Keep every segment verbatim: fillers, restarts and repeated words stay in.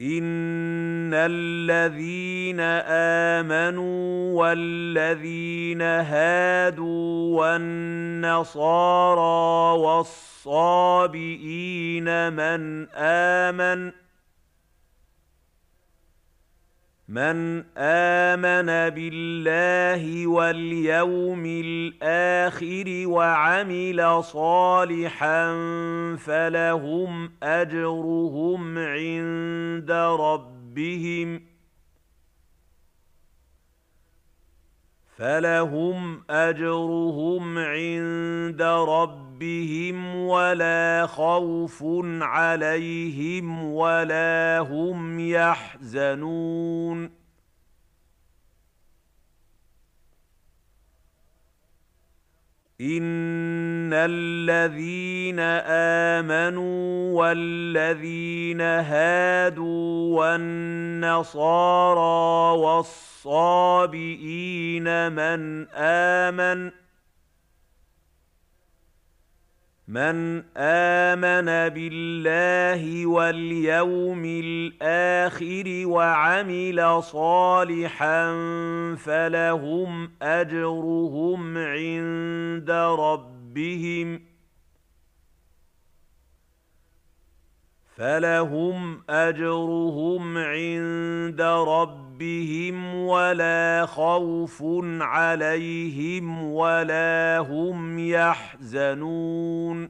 إِنَّ الَّذِينَ آمَنُوا وَالَّذِينَ هَادُوا وَالنَّصَارَىٰ وَالصَّابِئِينَ مَنْ آمَنَ مَنْ آمَنَ بِاللَّهِ وَالْيَوْمِ الْآخِرِ وَعَمِلَ صَالِحًا فَلَهُمْ أَجْرُهُمْ عِندَ رَبِّهِمْ فَلَهُمْ أَجْرُهُمْ عِندَ رَبِّهِمْ وَلَا خَوْفٌ عَلَيْهِمْ وَلَا هُمْ يَحْزَنُونَ إِنَّ الَّذِينَ آمَنُوا وَالَّذِينَ هَادُوا وَالنَّصَارَىٰ وَالصَّابِئِينَ مَنْ آمَنَ مَنْ آمَنَ بِاللَّهِ وَالْيَوْمِ الْآخِرِ وَعَمِلَ صَالِحًا فَلَهُمْ أَجْرُهُمْ عِندَ رَبِّهِمْ فَلَهُمْ أَجْرُهُمْ عِندَ رَبِّهِمْ وَلَا خَوْفٌ عَلَيْهِمْ وَلَا هُمْ يَحْزَنُونَ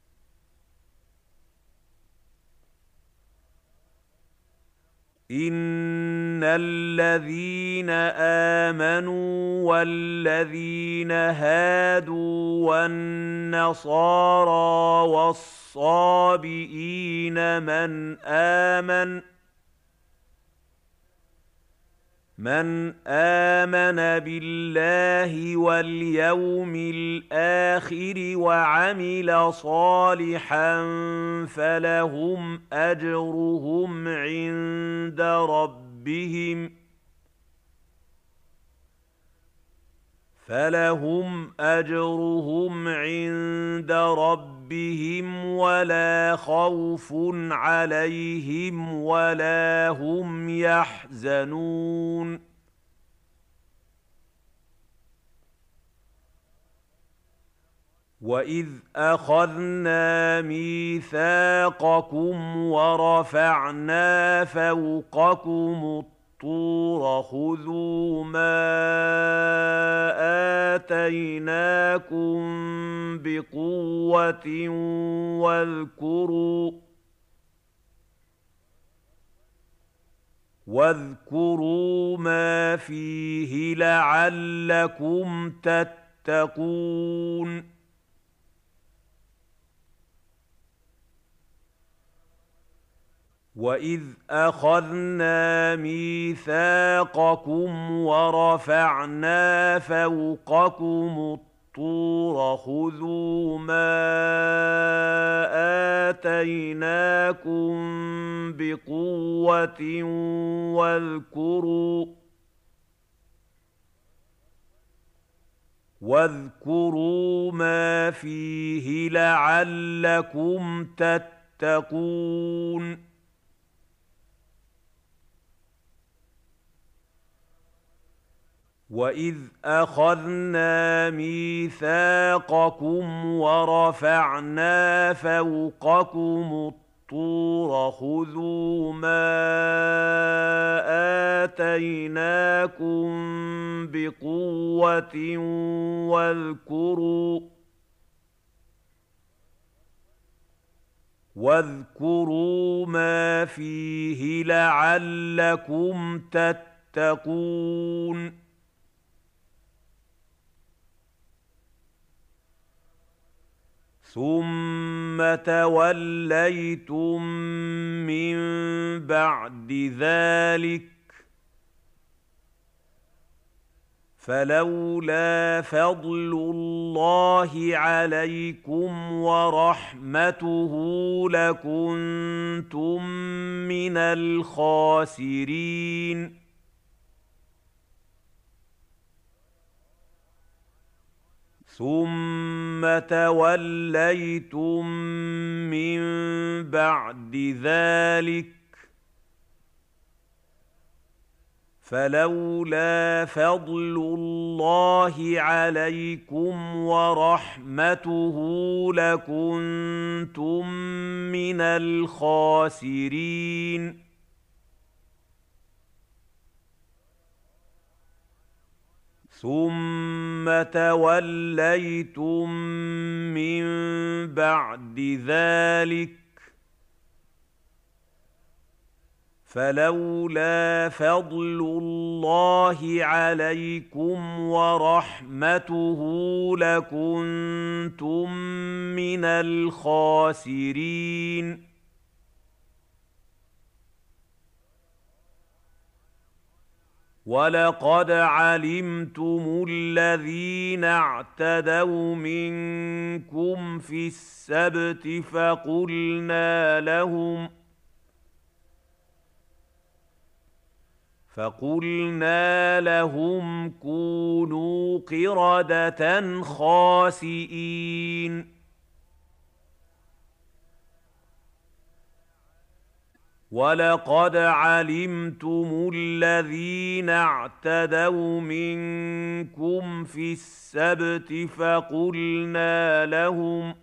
إِنَّ الَّذِينَ آمَنُوا وَالَّذِينَ هَادُوا وَالنَّصَارَىٰ وَالصَّابِئِينَ مَنْ آمَنَ مَنْ آمَنَ بِاللَّهِ وَالْيَوْمِ الْآخِرِ وَعَمِلَ صَالِحًا فَلَهُمْ أَجْرُهُمْ عِندَ رَبِّهِمْ فَلَهُمْ أَجْرُهُمْ عِندَ رَبِّهِمْ وَلَا خَوْفٌ عَلَيْهِمْ وَلَا هُمْ يَحْزَنُونَ وَإِذْ أَخَذْنَا مِيثَاقَكُمْ وَرَفَعْنَا فَوْقَكُمُ الطُّورَ خُذُوا مَا آتَيْنَاكُم بِقُوَّةٍ وَاذْكُرُوا وَاذْكُرُوا مَا فِيهِ لَعَلَّكُمْ تَتَّقُونَ وَإِذْ أَخَذْنَا مِيثَاقَكُمْ وَرَفَعْنَا فَوْقَكُمُ الطُّورَ خُذُوا مَا آتَيْنَاكُم بِقُوَّةٍ وَاذْكُرُوا وَاذْكُرُوا مَا فِيهِ لَعَلَّكُمْ تَتَّقُونَ وَإِذْ أَخَذْنَا مِيثَاقَكُمْ وَرَفَعْنَا فَوْقَكُمُ الطُّورَ خُذُوا مَا آتَيْنَاكُم بِقُوَّةٍ وَاذْكُرُوا وَاذْكُرُوا مَا فِيهِ لَعَلَّكُمْ تَتَّقُونَ ثُمَّ تَوَلَّيْتُم مِّن بَعْدِ ذَٰلِكَ فَلَوْلَا فَضْلُ اللَّهِ عَلَيْكُمْ وَرَحْمَتُهُ لَكُنتُم مِّنَ الْخَاسِرِينَ ثُمَّ تَوَلَّيْتُم مِّن بَعْدِ ذَٰلِكَ فلولا فضل الله عليكم ورحمته لكنتم من الخاسرين ثم توليتم من بعد ذلك فلولا فضل الله عليكم ورحمته لكنتم من الخاسرين ولقد علمتم الذين اعتدوا منكم في السبت فقلنا لهم فقلنا لهم كونوا قردة خاسئين ولقد علمتم الذين اعتدوا منكم في السبت فقلنا لهم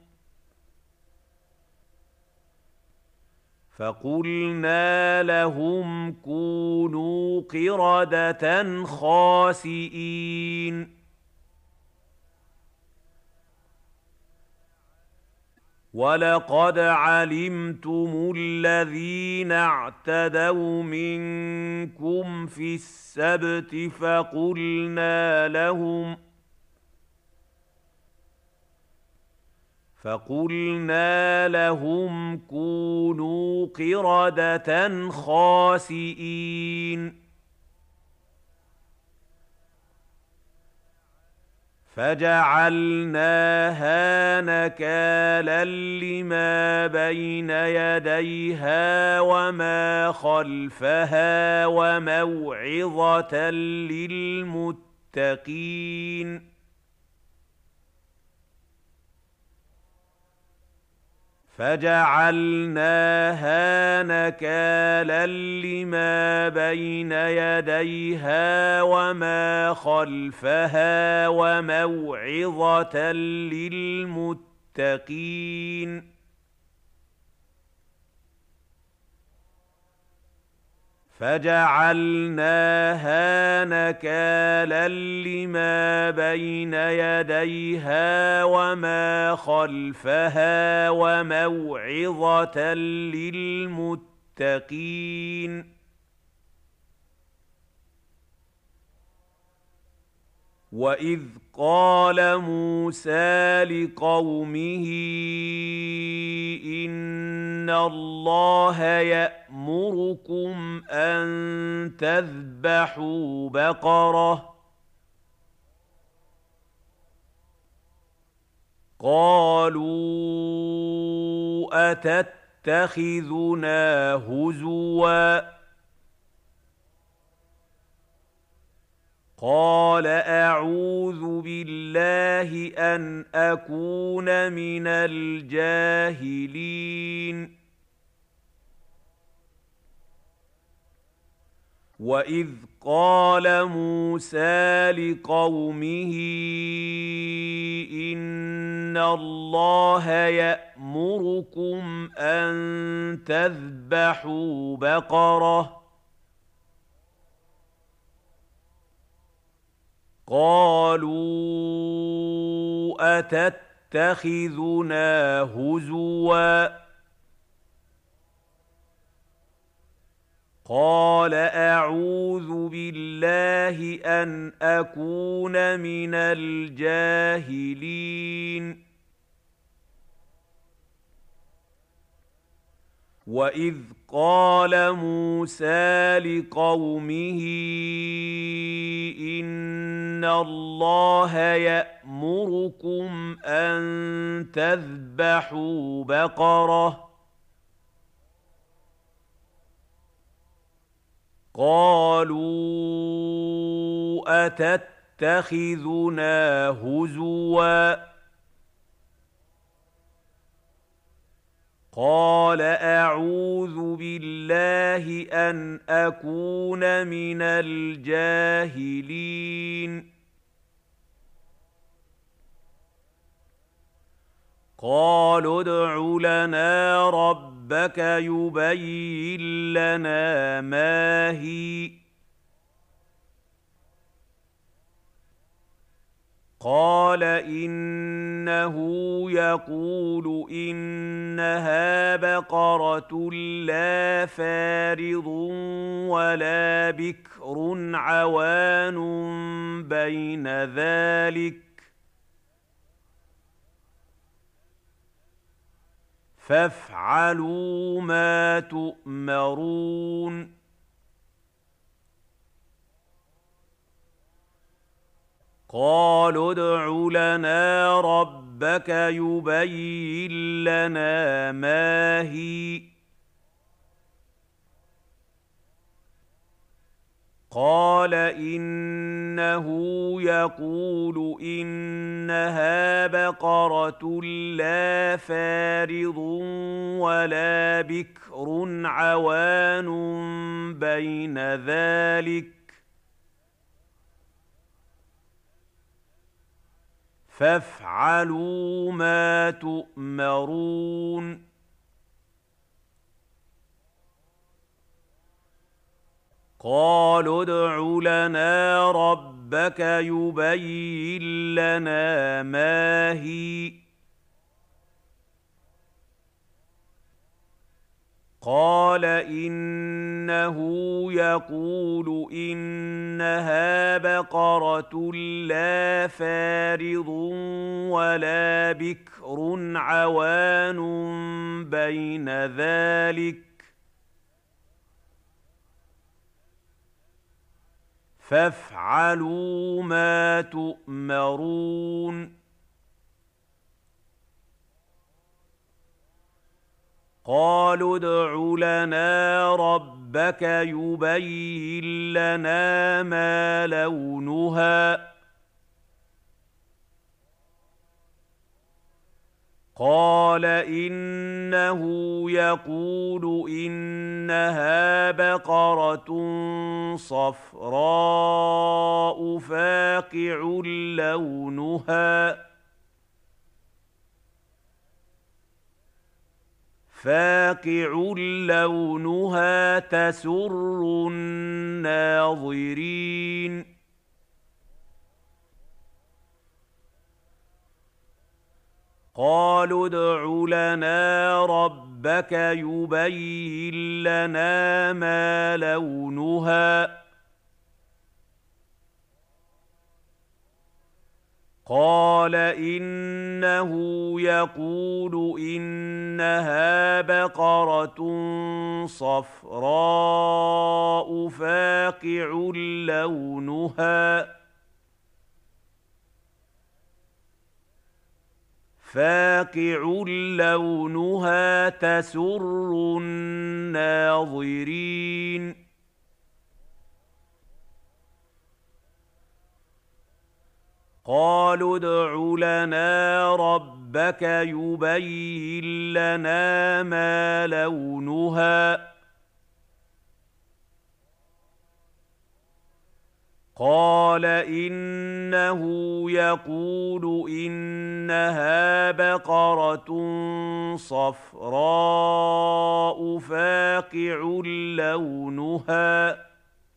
فقلنا لهم كونوا قردة خاسئين ولقد علمتم الذين اعتدوا منكم في السبت فقلنا لهم فقلنا لهم كونوا قردة خاسئين فجعلناها نكالا لما بين يديها وما خلفها وموعظة للمتقين فجعلناها نكالا لما بين يديها وما خلفها وموعظة للمتقين فجعلناها نكالا لما بين يديها وما خلفها وموعظة للمتقين وإذ قال موسى لقومه إن الله يأمركم أن تذبحوا بقرة قالوا أتتخذنا هزواً قال أعوذ بالله أن أكون من الجاهلين وإذ قال موسى لقومه إن الله يأمركم أن تذبحوا بقرة قالوا أتتخذنا هزواً قال أعوذ بالله أن أكون من الجاهلين وإذ قال موسى لقومه إن الله يأمركم أن تذبحوا بقرة قالوا أتتخذنا هزواً قال أعوذ بالله أن أكون من الجاهلين قالوا ادْعُ لنا ربك يبين لنا ما هي قال إنه يقول إنها بقرة لا فارض ولا بكر عوان بين ذلك فافعلوا ما تؤمرون قالوا ادْعُ لنا ربك يبين لنا ما هي قال إنه يقول إنها بقرة لا فارض ولا بكر عوان بين ذلك فافعلوا ما تؤمرون قالوا ادْعُ لنا ربك يبين لنا ما هي قال إنه يقول إنها بقرة لا فارض ولا بكر عوان بين ذلك فافعلوا ما تؤمرون قالوا ادْعُ لنا ربك يبين لنا ما لونها قال إنه يقول إنها بقرة صفراء فاقع لونها فاقع لونها تسر الناظرين قالوا ادْعُ لنا ربك يبين لنا ما لونها قال إنه يقول إنها بقرة صفراء فاقع لونها فاقع لونها تسر الناظرين قالوا ادْعُ لنا ربك يبين لنا ما لونها قال إنه يقول إنها بقرة صفراء فاقع لونها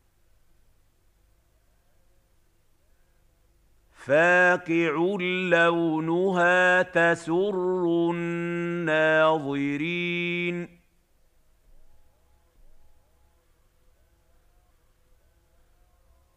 فاقع لونها تسر الناظرين